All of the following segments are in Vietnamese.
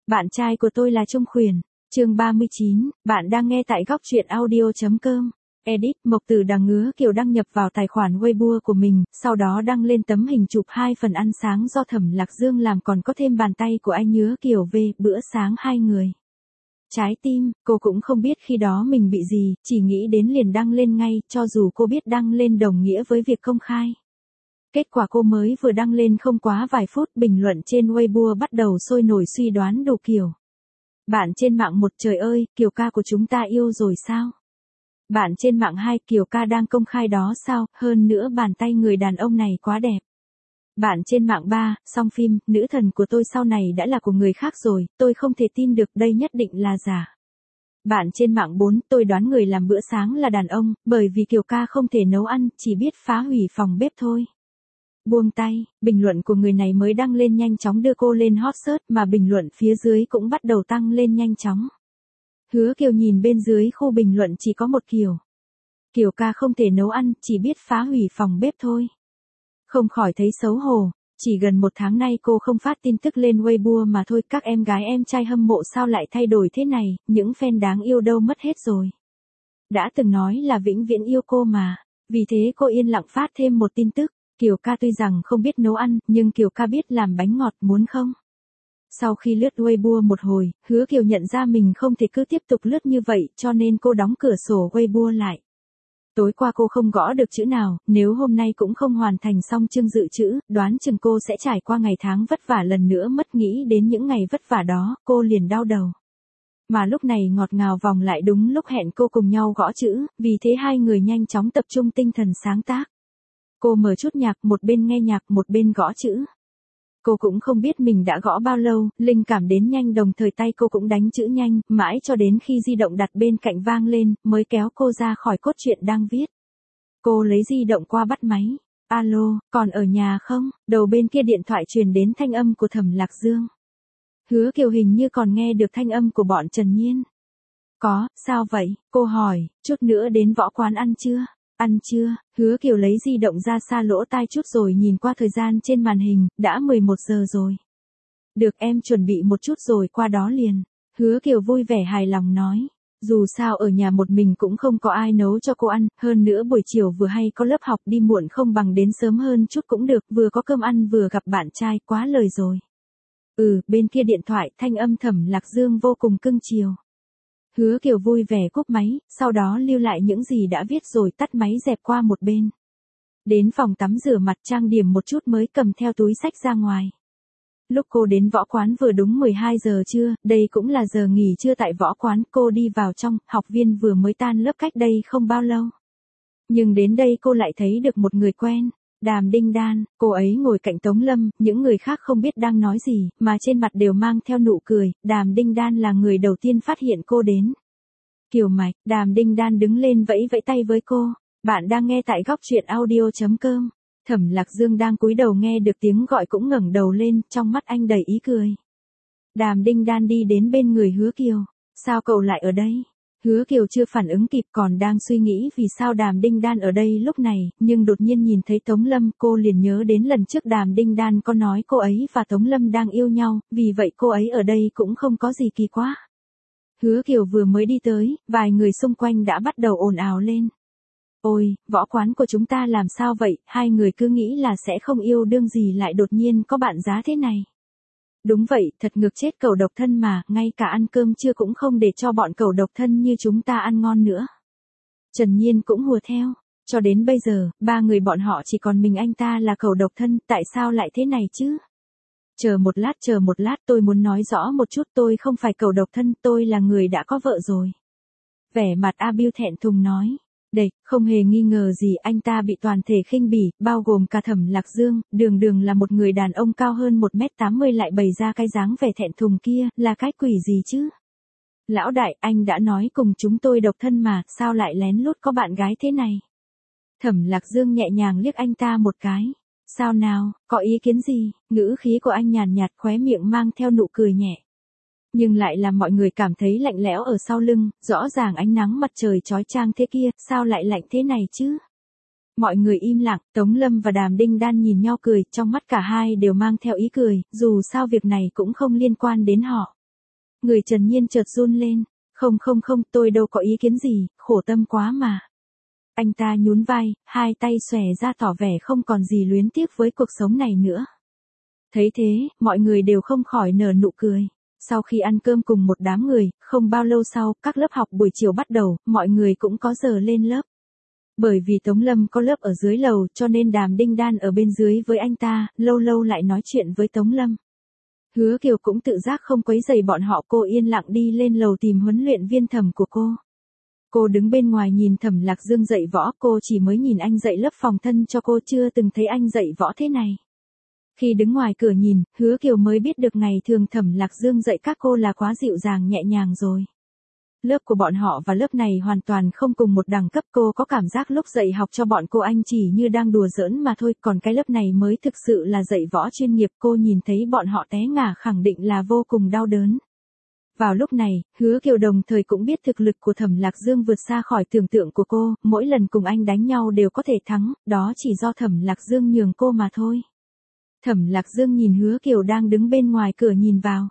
Bạn trai của tôi là Trung Khuyển. Chương 39, bạn đang nghe tại góc truyện audio.com. Edit, Mộc Tử Đằng Ngứa Kiều đăng nhập vào tài khoản Weibo của mình, sau đó đăng lên tấm hình chụp 2 phần ăn sáng do Thẩm Lạc Dương làm, còn có thêm bàn tay của anh Ngứa Kiều về bữa sáng hai người. Trái tim, cô cũng không biết khi đó mình bị gì, chỉ nghĩ đến liền đăng lên ngay, cho dù cô biết đăng lên đồng nghĩa với việc công khai. Kết quả cô mới vừa đăng lên không quá vài phút, bình luận trên Weibo bắt đầu sôi nổi suy đoán đủ kiểu. Bạn trên mạng 1, trời ơi, Kiều ca của chúng ta yêu rồi sao? Bạn trên mạng 2, Kiều ca đang công khai đó sao, hơn nữa bàn tay người đàn ông này quá đẹp. Bạn trên mạng 3, song phim, nữ thần của tôi sau này đã là của người khác rồi, tôi không thể tin được, đây nhất định là giả. Bạn trên mạng 4, tôi đoán người làm bữa sáng là đàn ông, bởi vì Kiều ca không thể nấu ăn, chỉ biết phá hủy phòng bếp thôi. Buông tay, bình luận của người này mới đăng lên nhanh chóng đưa cô lên hot search, mà bình luận phía dưới cũng bắt đầu tăng lên nhanh chóng. Hứa Kiều nhìn bên dưới khu bình luận chỉ có một kiểu. Kiều ca không thể nấu ăn, chỉ biết phá hủy phòng bếp thôi. Không khỏi thấy xấu hổ, chỉ gần 1 tháng nay cô không phát tin tức lên Weibo mà thôi, các em gái em trai hâm mộ sao lại thay đổi thế này, những fan đáng yêu đâu mất hết rồi. Đã từng nói là vĩnh viễn yêu cô mà, vì thế cô yên lặng phát thêm một tin tức. Kiều ca tuy rằng không biết nấu ăn, nhưng Kiều ca biết làm bánh ngọt, muốn không? Sau khi lướt Weibo một hồi, Hứa Kiều nhận ra mình không thể cứ tiếp tục lướt như vậy, cho nên cô đóng cửa sổ Weibo lại. Tối qua cô không gõ được chữ nào, nếu hôm nay cũng không hoàn thành xong chương dự trữ, đoán chừng cô sẽ trải qua ngày tháng vất vả lần nữa mất, nghĩ đến những ngày vất vả đó, cô liền đau đầu. Mà lúc này ngọt ngào vòng lại đúng lúc hẹn cô cùng nhau gõ chữ, vì thế hai người nhanh chóng tập trung tinh thần sáng tác. Cô mở chút nhạc, một bên nghe nhạc một bên gõ chữ. Cô cũng không biết mình đã gõ bao lâu, linh cảm đến nhanh, đồng thời tay cô cũng đánh chữ nhanh, mãi cho đến khi di động đặt bên cạnh vang lên, mới kéo cô ra khỏi cốt truyện đang viết. Cô lấy di động qua bắt máy. Alo, còn ở nhà không? Đầu bên kia điện thoại truyền đến thanh âm của Thẩm Lạc Dương. Hứa Kiều hình như còn nghe được thanh âm của bọn Trần Nhiên. Có, sao vậy? Cô hỏi, chút nữa đến võ quán ăn chưa? Ăn chưa? Hứa Kiều lấy di động ra xa lỗ tai chút rồi nhìn qua thời gian trên màn hình, đã 11 giờ rồi. Được, em chuẩn bị một chút rồi qua đó liền. Hứa Kiều vui vẻ hài lòng nói. Dù sao ở nhà một mình cũng không có ai nấu cho cô ăn, hơn nữa buổi chiều vừa hay có lớp học, đi muộn không bằng đến sớm hơn chút cũng được, vừa có cơm ăn vừa gặp bạn trai, quá lời rồi. Bên kia điện thoại thanh âm Thẩm Lạc Dương vô cùng cưng chiều. Hứa Kiều vui vẻ cúp máy, sau đó lưu lại những gì đã viết rồi tắt máy dẹp qua một bên. Đến phòng tắm rửa mặt trang điểm một chút mới cầm theo túi xách ra ngoài. Lúc cô đến võ quán vừa đúng 12 giờ trưa, đây cũng là giờ nghỉ trưa tại võ quán, cô đi vào trong, học viên vừa mới tan lớp cách đây không bao lâu. Nhưng đến đây cô lại thấy được một người quen. Đàm Đinh Đan, cô ấy ngồi cạnh Tống Lâm, những người khác không biết đang nói gì, mà trên mặt đều mang theo nụ cười, Đàm Đinh Đan là người đầu tiên phát hiện cô đến. Kiều Mạch, Đàm Đinh Đan đứng lên vẫy vẫy tay với cô, bạn đang nghe tại góc truyện audio.com. Thẩm Lạc Dương đang cúi đầu nghe được tiếng gọi cũng ngẩng đầu lên, trong mắt anh đầy ý cười. Đàm Đinh Đan đi đến bên người Hứa Kiều, sao cậu lại ở đây? Hứa Kiều chưa phản ứng kịp, còn đang suy nghĩ vì sao Đàm Đinh Đan ở đây lúc này, nhưng đột nhiên nhìn thấy Tống Lâm, cô liền nhớ đến lần trước Đàm Đinh Đan có nói cô ấy và Tống Lâm đang yêu nhau, vì vậy cô ấy ở đây cũng không có gì kỳ quá. Hứa Kiều vừa mới đi tới, vài người xung quanh đã bắt đầu ồn ào lên. Ôi, võ quán của chúng ta làm sao vậy, hai người cứ nghĩ là sẽ không yêu đương gì lại đột nhiên có bạn giá thế này. Đúng vậy, thật ngược chết cẩu độc thân mà, ngay cả ăn cơm trưa cũng không để cho bọn cẩu độc thân như chúng ta ăn ngon nữa. Trần Nhiên cũng hùa theo, cho đến bây giờ, 3 người bọn họ chỉ còn mình anh ta là cẩu độc thân, tại sao lại thế này chứ? Chờ một lát, tôi muốn nói rõ một chút, tôi không phải cẩu độc thân, tôi là người đã có vợ rồi. Vẻ mặt A Biu thẹn thùng nói. Địch, không hề nghi ngờ gì, anh ta bị toàn thể khinh bỉ, bao gồm cả Thẩm Lạc Dương, đường là một người đàn ông cao hơn 1m80 lại bày ra cái dáng vẻ thẹn thùng kia, là cái quỷ gì chứ? Lão đại, anh đã nói cùng chúng tôi độc thân mà, sao lại lén lút có bạn gái thế này? Thẩm Lạc Dương nhẹ nhàng liếc anh ta một cái. Sao nào, có ý kiến gì? Ngữ khí của anh nhàn nhạt, khóe miệng mang theo nụ cười nhẹ. Nhưng lại làm mọi người cảm thấy lạnh lẽo ở sau lưng, rõ ràng ánh nắng mặt trời chói chang thế kia, sao lại lạnh thế này chứ? Mọi người im lặng, Tống Lâm và Đàm Đinh Đan nhìn nhau cười, trong mắt cả hai đều mang theo ý cười, dù sao việc này cũng không liên quan đến họ. Người Trần Nhiên chợt run lên. Không không không, tôi đâu có ý kiến gì, khổ tâm quá mà. Anh ta nhún vai, hai tay xòe ra tỏ vẻ không còn gì luyến tiếc với cuộc sống này nữa. Thấy thế, mọi người đều không khỏi nở nụ cười. Sau khi ăn cơm cùng một đám người, không bao lâu sau, các lớp học buổi chiều bắt đầu, mọi người cũng có giờ lên lớp. Bởi vì Tống Lâm có lớp ở dưới lầu cho nên Đàm Đinh Đan ở bên dưới với anh ta, lâu lâu lại nói chuyện với Tống Lâm. Hứa Kiều cũng tự giác không quấy rầy bọn họ, cô yên lặng đi lên lầu tìm huấn luyện viên Thẩm của cô. Cô đứng bên ngoài nhìn Thẩm Lạc Dương dạy võ, cô chỉ mới nhìn anh dạy lớp phòng thân cho cô, chưa từng thấy anh dạy võ thế này. Khi đứng ngoài cửa nhìn, Hứa Kiều mới biết được ngày thường Thẩm Lạc Dương dạy các cô là quá dịu dàng nhẹ nhàng rồi. Lớp của bọn họ và lớp này hoàn toàn không cùng một đẳng cấp, cô có cảm giác lúc dạy học cho bọn cô anh chỉ như đang đùa giỡn mà thôi, còn cái lớp này mới thực sự là dạy võ chuyên nghiệp, cô nhìn thấy bọn họ té ngã khẳng định là vô cùng đau đớn. Vào lúc này, Hứa Kiều đồng thời cũng biết thực lực của Thẩm Lạc Dương vượt xa khỏi tưởng tượng của cô, mỗi lần cùng anh đánh nhau đều có thể thắng, đó chỉ do Thẩm Lạc Dương nhường cô mà thôi. Thẩm Lạc Dương nhìn Hứa Kiều đang đứng bên ngoài cửa nhìn vào.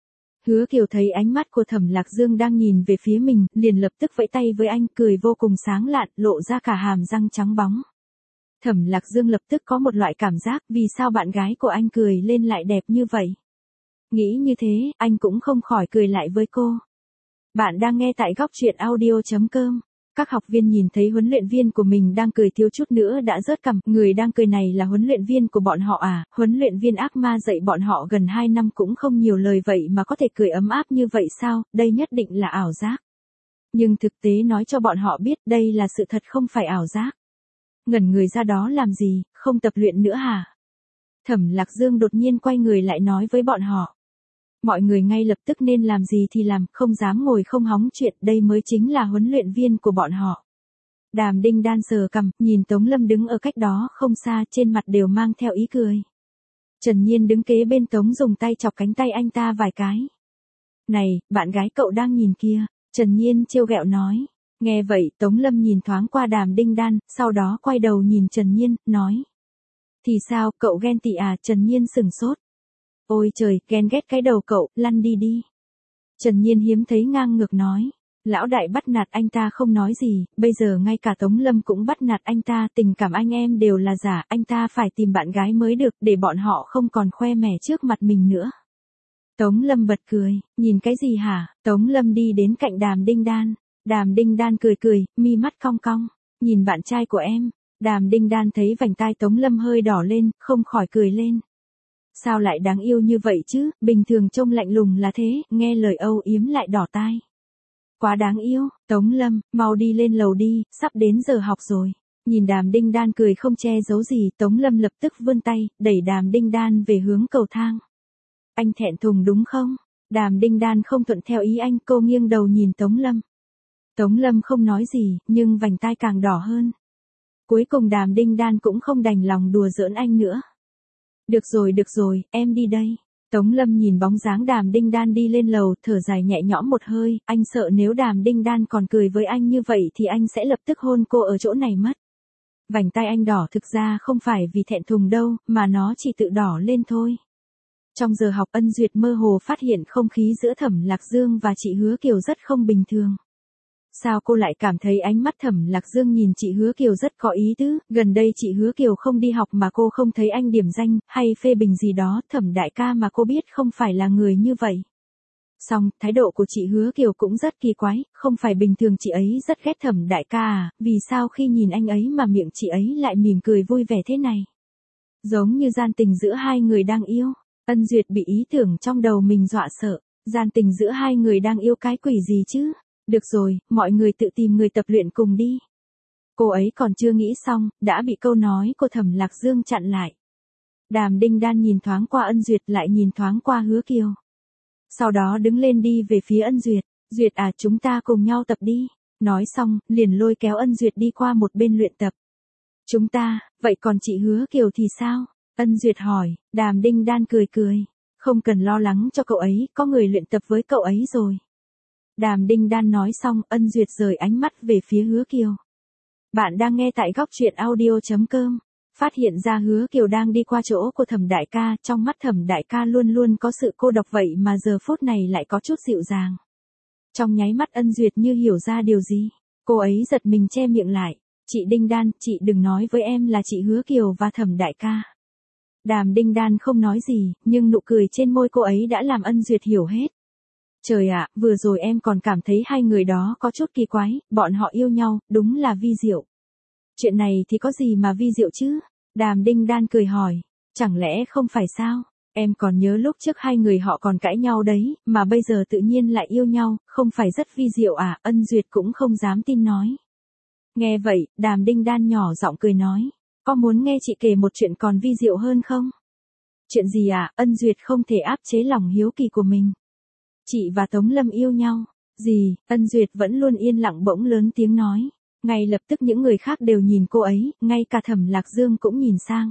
Hứa Kiều thấy ánh mắt của Thẩm Lạc Dương đang nhìn về phía mình, liền lập tức vẫy tay với anh, cười vô cùng sáng lạn, lộ ra cả hàm răng trắng bóng. Thẩm Lạc Dương lập tức có một loại cảm giác, vì sao bạn gái của anh cười lên lại đẹp như vậy? Nghĩ như thế, anh cũng không khỏi cười lại với cô. Bạn đang nghe tại góc truyện audio.com. Các học viên nhìn thấy huấn luyện viên của mình đang cười thiếu chút nữa đã rớt cằm, người đang cười này là huấn luyện viên của bọn họ à, huấn luyện viên ác ma dạy bọn họ gần 2 năm cũng không nhiều lời vậy mà có thể cười ấm áp như vậy sao, đây nhất định là ảo giác. Nhưng thực tế nói cho bọn họ biết đây là sự thật không phải ảo giác. Ngẩn người ra đó làm gì, không tập luyện nữa hả? Thẩm Lạc Dương đột nhiên quay người lại nói với bọn họ. Mọi người ngay lập tức nên làm gì thì làm, không dám ngồi không hóng chuyện, đây mới chính là huấn luyện viên của bọn họ. Đàm Đinh Đan sờ cằm, nhìn Tống Lâm đứng ở cách đó không xa, trên mặt đều mang theo ý cười. Trần Nhiên đứng kế bên Tống dùng tay chọc cánh tay anh ta vài cái. Này, bạn gái cậu đang nhìn kia, Trần Nhiên trêu ghẹo nói. Nghe vậy, Tống Lâm nhìn thoáng qua Đàm Đinh Đan, sau đó quay đầu nhìn Trần Nhiên, nói. Thì sao, cậu ghen tị à? Trần Nhiên sửng sốt. Ôi trời, ghen ghét cái đầu cậu, lăn đi đi. Trần Nhiên hiếm thấy ngang ngược nói. Lão đại bắt nạt anh ta không nói gì, bây giờ ngay cả Tống Lâm cũng bắt nạt anh ta, tình cảm anh em đều là giả, anh ta phải tìm bạn gái mới được, để bọn họ không còn khoe mẽ trước mặt mình nữa. Tống Lâm bật cười, nhìn cái gì hả? Tống Lâm đi đến cạnh Đàm Đinh Đan. Đàm Đinh Đan cười cười, mi mắt cong cong, nhìn bạn trai của em. Đàm Đinh Đan thấy vành tai Tống Lâm hơi đỏ lên, không khỏi cười lên. Sao lại đáng yêu như vậy chứ, bình thường trông lạnh lùng là thế, nghe lời âu yếm lại đỏ tai. Quá đáng yêu, Tống Lâm, mau đi lên lầu đi, sắp đến giờ học rồi. Nhìn Đàm Đinh Đan cười không che giấu gì, Tống Lâm lập tức vươn tay, đẩy Đàm Đinh Đan về hướng cầu thang. Anh thẹn thùng đúng không? Đàm Đinh Đan không thuận theo ý anh, cô nghiêng đầu nhìn Tống Lâm. Tống Lâm không nói gì, nhưng vành tai càng đỏ hơn. Cuối cùng Đàm Đinh Đan cũng không đành lòng đùa giỡn anh nữa. Được rồi, em đi đây. Tống Lâm nhìn bóng dáng Đàm Đinh Đan đi lên lầu, thở dài nhẹ nhõm một hơi, anh sợ nếu Đàm Đinh Đan còn cười với anh như vậy thì anh sẽ lập tức hôn cô ở chỗ này mất. Vành tai anh đỏ thực ra không phải vì thẹn thùng đâu, mà nó chỉ tự đỏ lên thôi. Trong giờ học Ân Duyệt mơ hồ phát hiện không khí giữa Thẩm Lạc Dương và chị Hứa Kiều rất không bình thường. Sao cô lại cảm thấy ánh mắt Thẩm Lạc Dương nhìn chị Hứa Kiều rất có ý tứ, gần đây chị Hứa Kiều không đi học mà cô không thấy anh điểm danh, hay phê bình gì đó, Thẩm đại ca mà cô biết không phải là người như vậy. Song, thái độ của chị Hứa Kiều cũng rất kỳ quái, không phải bình thường chị ấy rất ghét Thẩm đại ca à, vì sao khi nhìn anh ấy mà miệng chị ấy lại mỉm cười vui vẻ thế này. Giống như gian tình giữa hai người đang yêu, Ân Duyệt bị ý tưởng trong đầu mình dọa sợ, gian tình giữa hai người đang yêu cái quỷ gì chứ. Được rồi, mọi người tự tìm người tập luyện cùng đi. Cô ấy còn chưa nghĩ xong, đã bị câu nói của Thẩm Lạc Dương chặn lại. Đàm Đinh Đan nhìn thoáng qua Ân Duyệt lại nhìn thoáng qua Hứa Kiều. Sau đó đứng lên đi về phía Ân Duyệt. Duyệt à, chúng ta cùng nhau tập đi. Nói xong, liền lôi kéo Ân Duyệt đi qua một bên luyện tập. Chúng ta, vậy còn chị Hứa Kiều thì sao? Ân Duyệt hỏi. Đàm Đinh Đan cười cười. Không cần lo lắng cho cậu ấy, có người luyện tập với cậu ấy rồi. Đàm Đinh Đan nói xong, Ân Duyệt rời ánh mắt về phía Hứa Kiều. Bạn đang nghe tại góc truyện audio.com. phát hiện ra Hứa Kiều đang đi qua chỗ của Thẩm đại ca, trong mắt Thẩm đại ca luôn luôn có sự cô độc vậy mà giờ phút này lại có chút dịu dàng. Trong nháy mắt Ân Duyệt như hiểu ra điều gì, cô ấy giật mình che miệng lại, chị Đinh Đan, chị đừng nói với em là chị Hứa Kiều và Thẩm đại ca. Đàm Đinh Đan không nói gì, nhưng nụ cười trên môi cô ấy đã làm Ân Duyệt hiểu hết. Trời ạ, vừa rồi em còn cảm thấy hai người đó có chút kỳ quái, bọn họ yêu nhau, đúng là vi diệu. Chuyện này thì có gì mà vi diệu chứ? Đàm Đinh Đan cười hỏi, chẳng lẽ không phải sao? Em còn nhớ lúc trước hai người họ còn cãi nhau đấy, mà bây giờ tự nhiên lại yêu nhau, không phải rất vi diệu à? Ân Duyệt cũng không dám tin nói. Nghe vậy, Đàm Đinh Đan nhỏ giọng cười nói, có muốn nghe chị kể một chuyện còn vi diệu hơn không? Chuyện gì à? Ân Duyệt không thể áp chế lòng hiếu kỳ của mình. Chị và Tống Lâm yêu nhau. Gì? Ân Duyệt vẫn luôn yên lặng bỗng lớn tiếng nói. Ngay lập tức những người khác đều nhìn cô ấy, ngay cả Thẩm Lạc Dương cũng nhìn sang.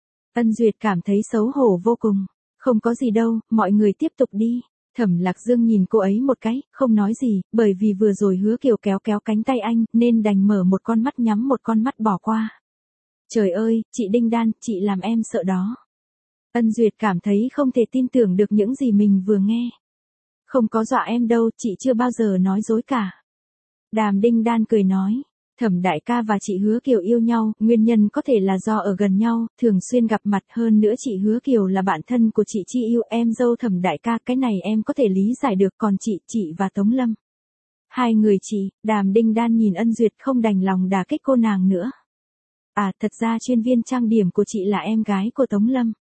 Ân Duyệt cảm thấy xấu hổ vô cùng. Không có gì đâu, mọi người tiếp tục đi. Thẩm Lạc Dương nhìn cô ấy một cái, không nói gì, bởi vì vừa rồi Hứa Kiều kéo cánh tay anh, nên đành mở một con mắt nhắm một con mắt bỏ qua. Trời ơi, chị Đinh Đan, chị làm em sợ đó. Ân Duyệt cảm thấy không thể tin tưởng được những gì mình vừa nghe. Không có dọa em đâu, chị chưa bao giờ nói dối cả. Đàm Đinh Đan cười nói, Thẩm đại ca và chị Hứa Kiều yêu nhau, nguyên nhân có thể là do ở gần nhau, thường xuyên gặp mặt, hơn nữa chị Hứa Kiều là bạn thân của chị Chi yêu em dâu Thẩm đại ca, cái này em có thể lý giải được, còn chị và Tống Lâm. Hai người chị, Đàm Đinh Đan nhìn Ân Duyệt không đành lòng đả kích cô nàng nữa. À, thật ra chuyên viên trang điểm của chị là em gái của Tống Lâm.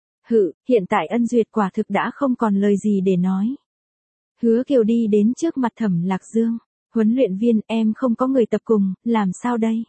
Hiện tại Ân Duyệt quả thực đã không còn lời gì để nói. Hứa Kiều đi đến trước mặt Thẩm Lạc Dương. Huấn luyện viên, em không có người tập cùng, làm sao đây?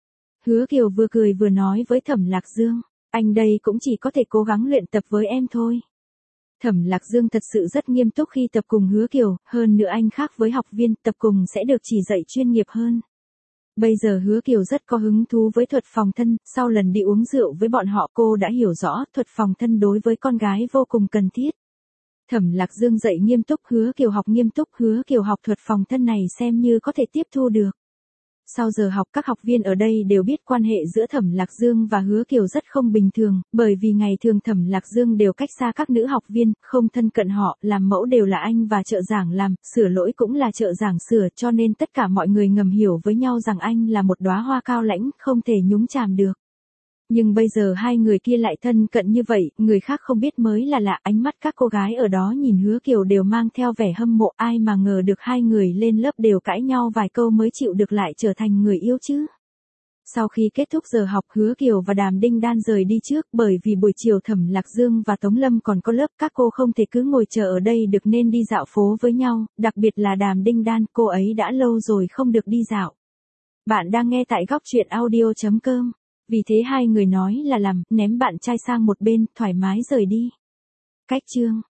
Hứa Kiều vừa cười vừa nói với Thẩm Lạc Dương, anh đây cũng chỉ có thể cố gắng luyện tập với em thôi. Thẩm Lạc Dương thật sự rất nghiêm túc khi tập cùng Hứa Kiều, hơn nữa anh khác với học viên, tập cùng sẽ được chỉ dạy chuyên nghiệp hơn. Bây giờ Hứa Kiều rất có hứng thú với thuật phòng thân, sau lần đi uống rượu với bọn họ cô đã hiểu rõ thuật phòng thân đối với con gái vô cùng cần thiết. Thẩm Lạc Dương dạy nghiêm túc, Hứa Kiều học nghiêm túc, Hứa Kiều học thuật phòng thân này xem như có thể tiếp thu được. Sau giờ học các học viên ở đây đều biết quan hệ giữa Thẩm Lạc Dương và Hứa Kiều rất không bình thường, bởi vì ngày thường Thẩm Lạc Dương đều cách xa các nữ học viên, không thân cận họ, làm mẫu đều là anh và trợ giảng làm, sửa lỗi cũng là trợ giảng sửa, cho nên tất cả mọi người ngầm hiểu với nhau rằng anh là một đóa hoa cao lãnh, không thể nhúng chàm được. Nhưng bây giờ hai người kia lại thân cận như vậy, người khác không biết mới là lạ, ánh mắt các cô gái ở đó nhìn Hứa Kiều đều mang theo vẻ hâm mộ, ai mà ngờ được hai người lên lớp đều cãi nhau vài câu mới chịu được lại trở thành người yêu chứ. Sau khi kết thúc giờ học, Hứa Kiều và Đàm Đinh Đan rời đi trước, bởi vì buổi chiều Thẩm Lạc Dương và Tống Lâm còn có lớp, các cô không thể cứ ngồi chờ ở đây được nên đi dạo phố với nhau, đặc biệt là Đàm Đinh Đan, cô ấy đã lâu rồi không được đi dạo. Bạn đang nghe tại góc truyện audio.com. Vì thế hai người nói là làm, ném bạn trai sang một bên, thoải mái rời đi. Cách chương